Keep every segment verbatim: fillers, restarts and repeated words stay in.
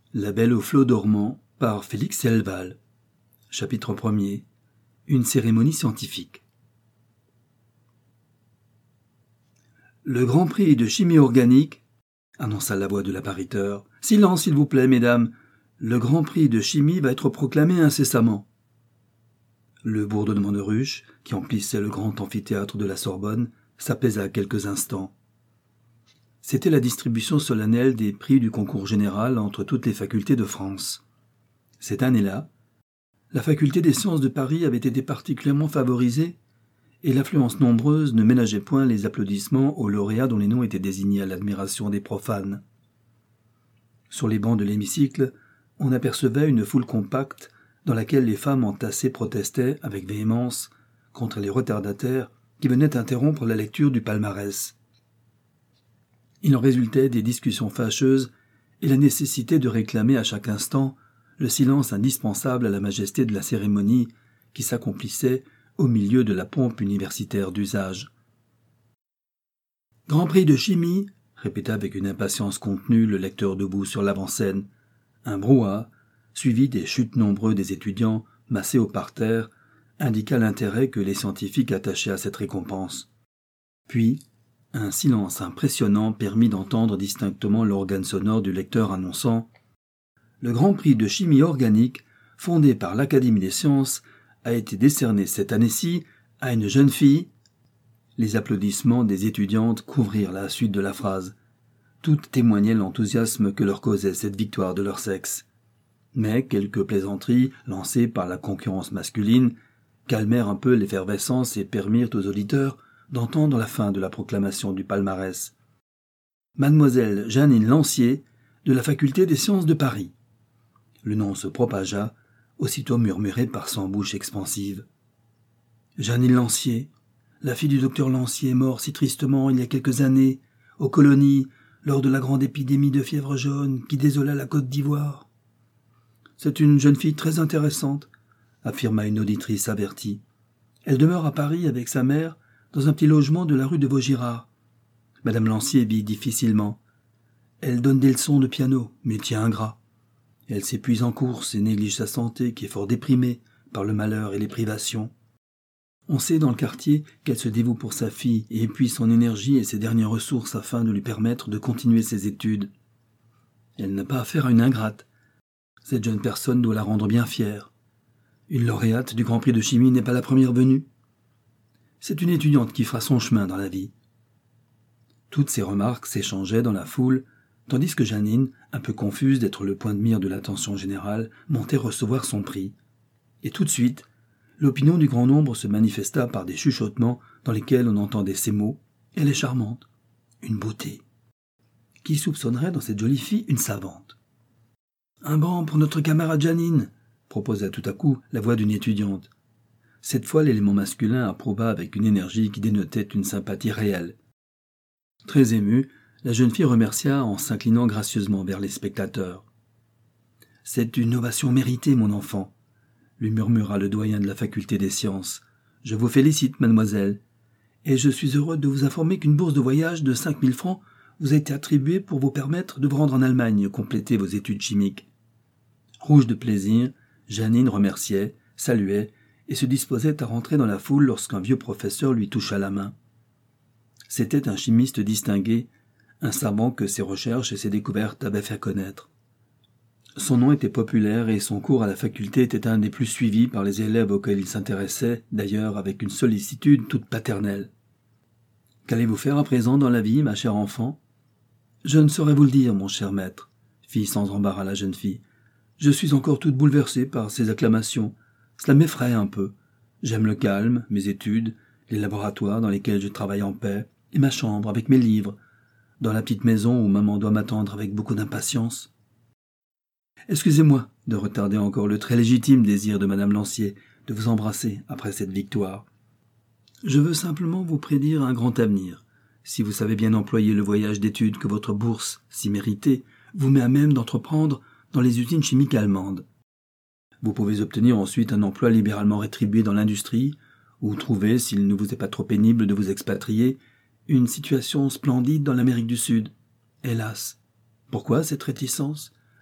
La Belle aux flots dormants par Félix Selval. Chapitre premier. Une cérémonie scientifique. Le Grand Prix de chimie organique, annonça la voix de l'appariteur. Silence, s'il vous plaît, mesdames. Le Grand Prix de chimie va être proclamé incessamment. Le bourdonnement de ruches, qui emplissait le grand amphithéâtre de la Sorbonne, s'apaisa quelques instants. C'était la distribution solennelle des prix du concours général entre toutes les facultés de France. Cette année-là, la faculté des sciences de Paris avait été particulièrement favorisée et l'affluence nombreuse ne ménageait point les applaudissements aux lauréats dont les noms étaient désignés à l'admiration des profanes. Sur les bancs de l'hémicycle, on apercevait une foule compacte dans laquelle les femmes entassées protestaient avec véhémence contre les retardataires qui venaient interrompre la lecture du palmarès. Il en résultait des discussions fâcheuses et la nécessité de réclamer à chaque instant le silence indispensable à la majesté de la cérémonie qui s'accomplissait au milieu de la pompe universitaire d'usage. « Grand prix de chimie !» répéta avec une impatience contenue le lecteur debout sur l'avant-scène. Un brouhaha, suivi des chutes nombreux des étudiants massés au parterre, indiqua l'intérêt que les scientifiques attachaient à cette récompense. Puis, un silence impressionnant permit d'entendre distinctement l'organe sonore du lecteur annonçant « Le Grand Prix de chimie organique, fondé par l'Académie des sciences, a été décerné cette année-ci à une jeune fille. » Les applaudissements des étudiantes couvrirent la suite de la phrase. Toutes témoignaient l'enthousiasme que leur causait cette victoire de leur sexe. Mais quelques plaisanteries, lancées par la concurrence masculine, calmèrent un peu l'effervescence et permirent aux auditeurs d'entendre la fin de la proclamation du palmarès. Mademoiselle Jeannine Lancier, de la faculté des sciences de Paris. Le nom se propagea, aussitôt murmuré par cent bouches expansives. Jeannine Lancier, la fille du docteur Lancier, mort si tristement il y a quelques années, aux colonies, lors de la grande épidémie de fièvre jaune qui désola la Côte d'Ivoire. C'est une jeune fille très intéressante, affirma une auditrice avertie. Elle demeure à Paris avec sa mère, dans un petit logement de la rue de Vaugirard. Madame Lancier vit difficilement. Elle donne des leçons de piano, métier ingrat. Elle s'épuise en course et néglige sa santé, qui est fort déprimée par le malheur et les privations. On sait dans le quartier qu'elle se dévoue pour sa fille et épuise son énergie et ses dernières ressources afin de lui permettre de continuer ses études. Elle n'a pas affaire à une ingrate. Cette jeune personne doit la rendre bien fière. Une lauréate du Grand Prix de chimie n'est pas la première venue. C'est une étudiante qui fera son chemin dans la vie. Toutes ces remarques s'échangeaient dans la foule, tandis que Jeannine, un peu confuse d'être le point de mire de l'attention générale, montait recevoir son prix. Et tout de suite, l'opinion du grand nombre se manifesta par des chuchotements dans lesquels on entendait ces mots « Elle est charmante, une beauté ». Qui soupçonnerait dans cette jolie fille une savante ? « Un banc pour notre camarade Jeannine !» proposa tout à coup la voix d'une étudiante. Cette fois, l'élément masculin approuva avec une énergie qui dénotait une sympathie réelle. Très émue, la jeune fille remercia en s'inclinant gracieusement vers les spectateurs. « C'est une ovation méritée, mon enfant !» lui murmura le doyen de la faculté des sciences. « Je vous félicite, mademoiselle, et je suis heureux de vous informer qu'une bourse de voyage de cinq mille francs vous a été attribuée pour vous permettre de vous rendre en Allemagne et compléter vos études chimiques. » Rouge de plaisir, Jeannine remerciait, saluait et se disposait à rentrer dans la foule lorsqu'un vieux professeur lui toucha la main. C'était un chimiste distingué, un savant que ses recherches et ses découvertes avaient fait connaître. Son nom était populaire et son cours à la faculté était un des plus suivis par les élèves auxquels il s'intéressait, d'ailleurs avec une sollicitude toute paternelle. « Qu'allez-vous faire à présent dans la vie, ma chère enfant ?»« Je ne saurais vous le dire, mon cher maître, » fit sans embarras la jeune fille. « Je suis encore toute bouleversée par ces acclamations. Cela m'effraie un peu. J'aime le calme, mes études, les laboratoires dans lesquels je travaille en paix, et ma chambre avec mes livres, dans la petite maison où maman doit m'attendre avec beaucoup d'impatience. » Excusez-moi de retarder encore le très légitime désir de madame Lancier de vous embrasser après cette victoire. Je veux simplement vous prédire un grand avenir, si vous savez bien employer le voyage d'études que votre bourse, si méritée, vous met à même d'entreprendre dans les usines chimiques allemandes. Vous pouvez obtenir ensuite un emploi libéralement rétribué dans l'industrie, ou trouver, s'il ne vous est pas trop pénible de vous expatrier, une situation splendide dans l'Amérique du Sud. Hélas, pourquoi cette réticence ?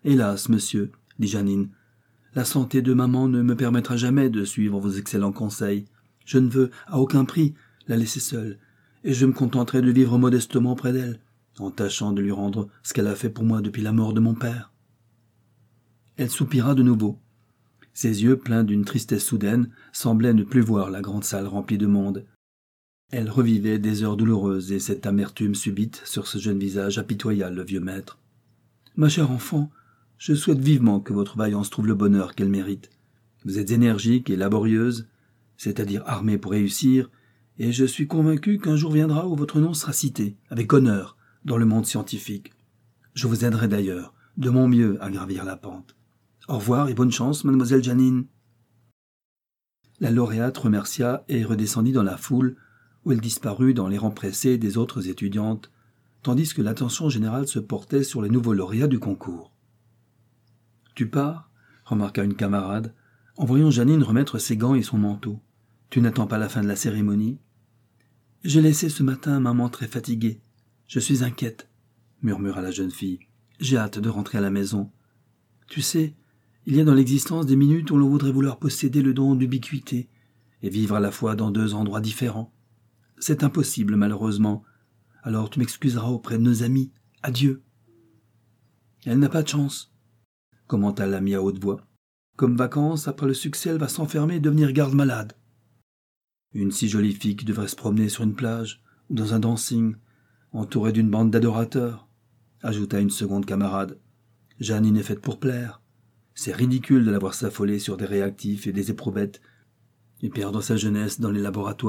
Hélas, monsieur, dit Jeannine, la santé de maman ne me permettra jamais de suivre vos excellents conseils. Je ne veux, à aucun prix, la laisser seule, et je me contenterai de vivre modestement près d'elle, en tâchant de lui rendre ce qu'elle a fait pour moi depuis la mort de mon père. Elle soupira de nouveau. Ses yeux, pleins d'une tristesse soudaine, semblaient ne plus voir la grande salle remplie de monde. Elle revivait des heures douloureuses et cette amertume subite sur ce jeune visage apitoya le vieux maître. « Ma chère enfant, je souhaite vivement que votre vaillance trouve le bonheur qu'elle mérite. Vous êtes énergique et laborieuse, c'est-à-dire armée pour réussir, et je suis convaincu qu'un jour viendra où votre nom sera cité, avec honneur, dans le monde scientifique. Je vous aiderai d'ailleurs, de mon mieux, à gravir la pente. Au revoir et bonne chance, mademoiselle Jeannine. » La lauréate remercia et redescendit dans la foule, où elle disparut dans les rangs pressés des autres étudiantes, tandis que l'attention générale se portait sur les nouveaux lauréats du concours. « Tu pars ?» remarqua une camarade, en voyant Jeannine remettre ses gants et son manteau. « Tu n'attends pas la fin de la cérémonie ?»« J'ai laissé ce matin maman très fatiguée. Je suis inquiète, » murmura la jeune fille. « J'ai hâte de rentrer à la maison. Tu sais, il y a dans l'existence des minutes où l'on voudrait vouloir posséder le don d'ubiquité et vivre à la fois dans deux endroits différents. C'est impossible, malheureusement. Alors tu m'excuseras auprès de nos amis. Adieu. » « Elle n'a pas de chance, » commenta l'ami à haute voix. « Comme vacances, après le succès, elle va s'enfermer et devenir garde-malade. Une si jolie fille qui devrait se promener sur une plage ou dans un dancing, entourée d'une bande d'adorateurs, » ajouta une seconde camarade. « Jeannine est faite pour plaire. C'est ridicule de la voir s'affoler sur des réactifs et des éprouvettes et perdre sa jeunesse dans les laboratoires. »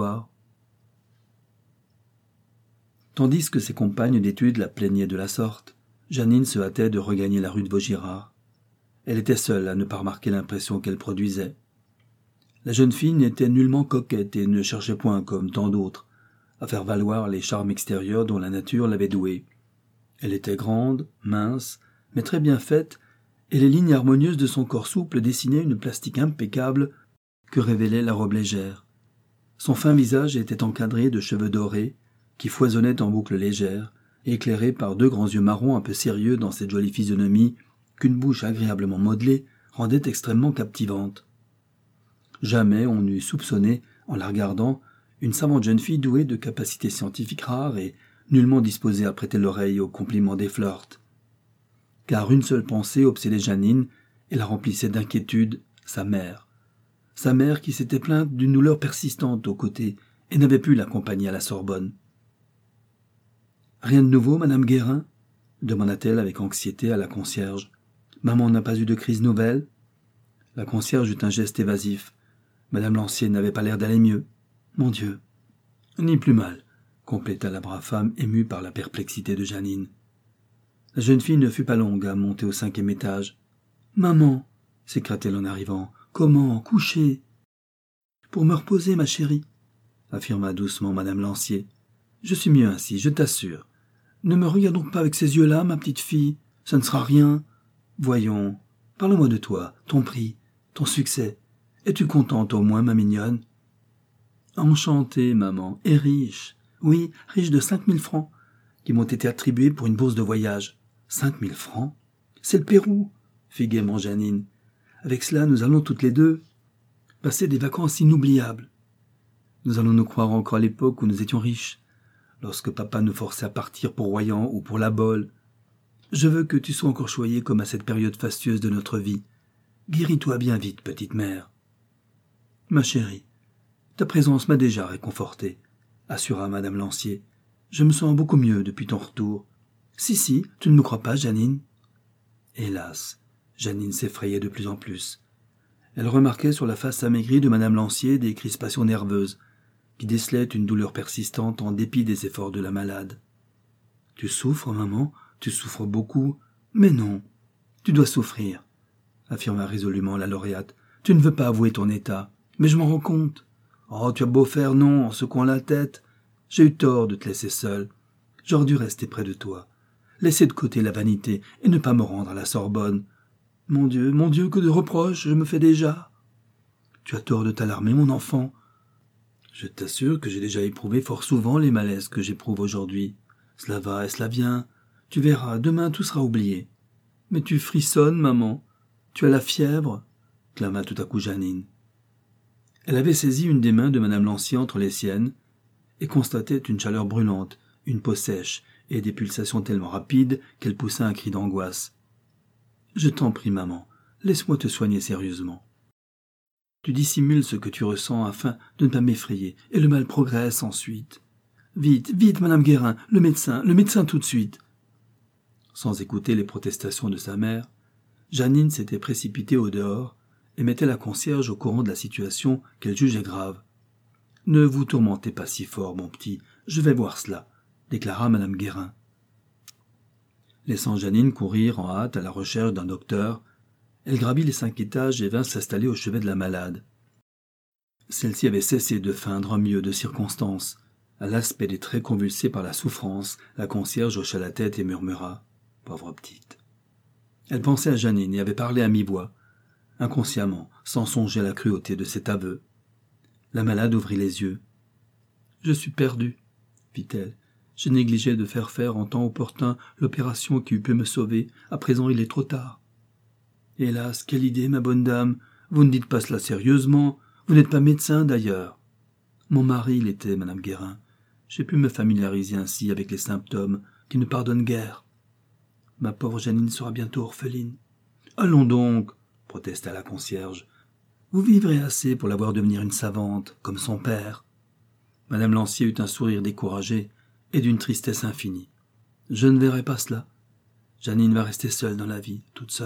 Tandis que ses compagnes d'études la plaignaient de la sorte, Jeannine se hâtait de regagner la rue de Vaugirard. Elle était seule à ne pas remarquer l'impression qu'elle produisait. La jeune fille n'était nullement coquette et ne cherchait point, comme tant d'autres, à faire valoir les charmes extérieurs dont la nature l'avait douée. Elle était grande, mince, mais très bien faite, et les lignes harmonieuses de son corps souple dessinaient une plastique impeccable que révélait la robe légère. Son fin visage était encadré de cheveux dorés, qui foisonnaient en boucles légères, éclairés par deux grands yeux marrons un peu sérieux dans cette jolie physionomie qu'une bouche agréablement modelée rendait extrêmement captivante. Jamais on n'eût soupçonné, en la regardant, une savante jeune fille douée de capacités scientifiques rares et nullement disposée à prêter l'oreille aux compliments des flirts. Car une seule pensée obsédait Jeannine et la remplissait d'inquiétude, sa mère. Sa mère qui s'était plainte d'une douleur persistante au côté et n'avait pu l'accompagner à la Sorbonne. « Rien de nouveau, madame Guérin ?» demanda-t-elle avec anxiété à la concierge. « Maman n'a pas eu de crise nouvelle ?» La concierge eut un geste évasif. Madame Lancier n'avait pas l'air d'aller mieux. « Mon Dieu !»« Ni plus mal », compléta la brave femme émue par la perplexité de Jeannine. La jeune fille ne fut pas longue à monter au cinquième étage. « Maman !» s'écria-t-elle en arrivant. « Comment ? Coucher ?»« Pour me reposer, ma chérie, » affirma doucement madame Lancier. « Je suis mieux ainsi, je t'assure. Ne me regarde donc pas avec ces yeux-là, ma petite fille. Ça ne sera rien. Voyons, parle-moi de toi, ton prix, ton succès. Es-tu contente au moins, ma mignonne ? » ?»« Enchantée, maman, et riche. Oui, riche de cinq mille francs, qui m'ont été attribués pour une bourse de voyage. Cinq mille francs ? C'est le Pérou, fit gaiement Jeannine. Avec cela, nous allons toutes les deux passer des vacances inoubliables. Nous allons nous croire encore à l'époque où nous étions riches, lorsque papa nous forçait à partir pour Royan ou pour La Baule. Je veux que tu sois encore choyée comme à cette période fastueuse de notre vie. Guéris-toi bien vite, petite mère. « Ma chérie, ta présence m'a déjà réconfortée, » assura madame Lancier. « Je me sens beaucoup mieux depuis ton retour. Si, si, tu ne me crois pas, Jeannine ?» Hélas, Jeannine s'effrayait de plus en plus. Elle remarquait sur la face amaigrie de madame Lancier des crispations nerveuses, qui décelaient une douleur persistante en dépit des efforts de la malade. « Tu souffres, maman, tu souffres beaucoup. Mais non, tu dois souffrir, » affirma résolument la lauréate. « Tu ne veux pas avouer ton état, mais je m'en rends compte. Oh, tu as beau faire non en secouant la tête. J'ai eu tort de te laisser seule. J'aurais dû rester près de toi, laisser de côté la vanité et ne pas me rendre à la Sorbonne. Mon Dieu, mon Dieu, que de reproches je me fais déjà. Tu as tort de t'alarmer, mon enfant. Je t'assure que j'ai déjà éprouvé fort souvent les malaises que j'éprouve aujourd'hui. Cela va et cela vient. Tu verras, demain tout sera oublié. Mais tu frissonnes, maman. Tu as la fièvre, clama tout à coup Jeannine. Elle avait saisi une des mains de madame Lancier entre les siennes et constatait une chaleur brûlante, une peau sèche et des pulsations tellement rapides qu'elle poussa un cri d'angoisse. « Je t'en prie, maman, laisse-moi te soigner sérieusement. Tu dissimules ce que tu ressens afin de ne pas m'effrayer, et le mal progresse ensuite. Vite, vite, madame Guérin, le médecin, le médecin tout de suite !» Sans écouter les protestations de sa mère, Jeannine s'était précipitée au dehors et mettait la concierge au courant de la situation qu'elle jugeait grave. « Ne vous tourmentez pas si fort, mon petit, je vais voir cela », déclara madame Guérin. Laissant Jeannine courir en hâte à la recherche d'un docteur, elle gravit les cinq étages et vint s'installer au chevet de la malade. Celle-ci avait cessé de feindre en milieu de circonstances. À l'aspect des traits convulsés par la souffrance, la concierge hocha la tête et murmura « Pauvre petite ». Elle pensait à Jeannine et avait parlé à mi-voix, inconsciemment, sans songer à la cruauté de cet aveu. La malade ouvrit les yeux. « Je suis perdue, » fit-elle. « J'ai négligé de faire faire en temps opportun l'opération qui eût pu me sauver. À présent, il est trop tard. » « Hélas, quelle idée, ma bonne dame. Vous ne dites pas cela sérieusement. Vous n'êtes pas médecin, d'ailleurs. »« Mon mari l'était, madame Guérin. J'ai pu me familiariser ainsi avec les symptômes qui ne pardonnent guère. Ma pauvre Jeannine sera bientôt orpheline. »« Allons donc, » protesta la concierge. « Vous vivrez assez pour la voir devenir une savante, comme son père. » Madame Lancier eut un sourire découragé et d'une tristesse infinie. « Je ne verrai pas cela. Jeannine va rester seule dans la vie, toute seule. »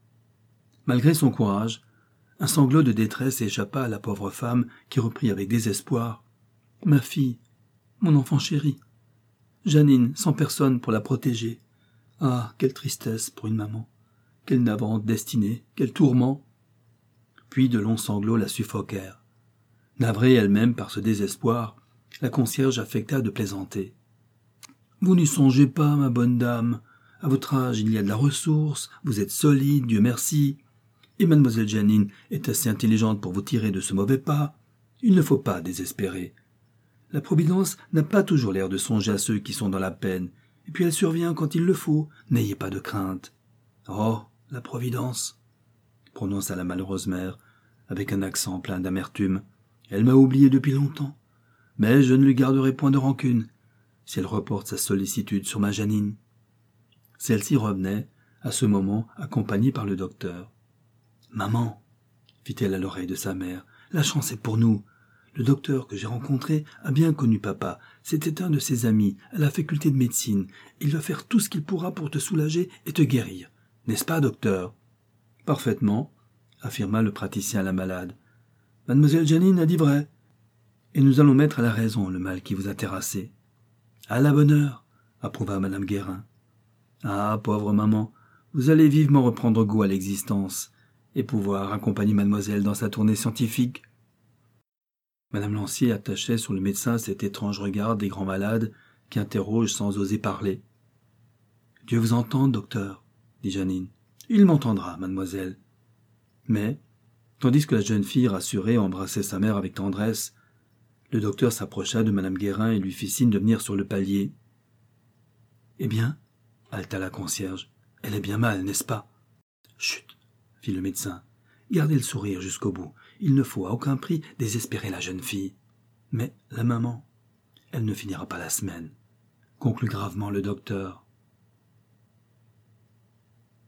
Malgré son courage, un sanglot de détresse échappa à la pauvre femme qui reprit avec désespoir. « Ma fille, mon enfant chéri, Jeannine, sans personne pour la protéger. Ah, quelle tristesse pour une maman, quelle navrante destinée, quel tourment !» Puis de longs sanglots la suffoquèrent. Navrée elle-même par ce désespoir, la concierge affecta de plaisanter. « Vous n'y songez pas, ma bonne dame. À votre âge, il y a de la ressource, vous êtes solide, Dieu merci. Et mademoiselle Jeannine est assez intelligente pour vous tirer de ce mauvais pas. Il ne faut pas désespérer. La Providence n'a pas toujours l'air de songer à ceux qui sont dans la peine, et puis elle survient quand il le faut. N'ayez pas de crainte. »« Oh, la Providence !» prononça la malheureuse mère, avec un accent plein d'amertume. « Elle m'a oublié depuis longtemps, mais je ne lui garderai point de rancune, si elle reporte sa sollicitude sur ma Jeannine. » Celle-ci revenait, à ce moment, accompagnée par le docteur. « Maman, » fit-elle à l'oreille de sa mère, « la chance est pour nous. Le docteur que j'ai rencontré a bien connu papa. C'était un de ses amis, à la faculté de médecine. Il va faire tout ce qu'il pourra pour te soulager et te guérir. N'est-ce pas, docteur ?»« Parfaitement, » affirma le praticien à la malade. « Mademoiselle Jeannine a dit vrai. Et nous allons mettre à la raison le mal qui vous a terrassé. »« À la bonne heure, » approuva madame Guérin. « Ah, pauvre maman, vous allez vivement reprendre goût à l'existence et pouvoir accompagner mademoiselle dans sa tournée scientifique. » Madame Lancier attachait sur le médecin cet étrange regard des grands malades qui interrogent sans oser parler. « Dieu vous entende, docteur, » dit Jeannine. « Il m'entendra, mademoiselle. » Mais, tandis que la jeune fille rassurée embrassait sa mère avec tendresse, le docteur s'approcha de madame Guérin et lui fit signe de venir sur le palier. « Eh bien ?» haleta la concierge. « Elle est bien mal, n'est-ce pas ?»« Chut !» fit le médecin. « Gardez le sourire jusqu'au bout. Il ne faut à aucun prix désespérer la jeune fille. Mais la maman, elle ne finira pas la semaine, » conclut gravement le docteur.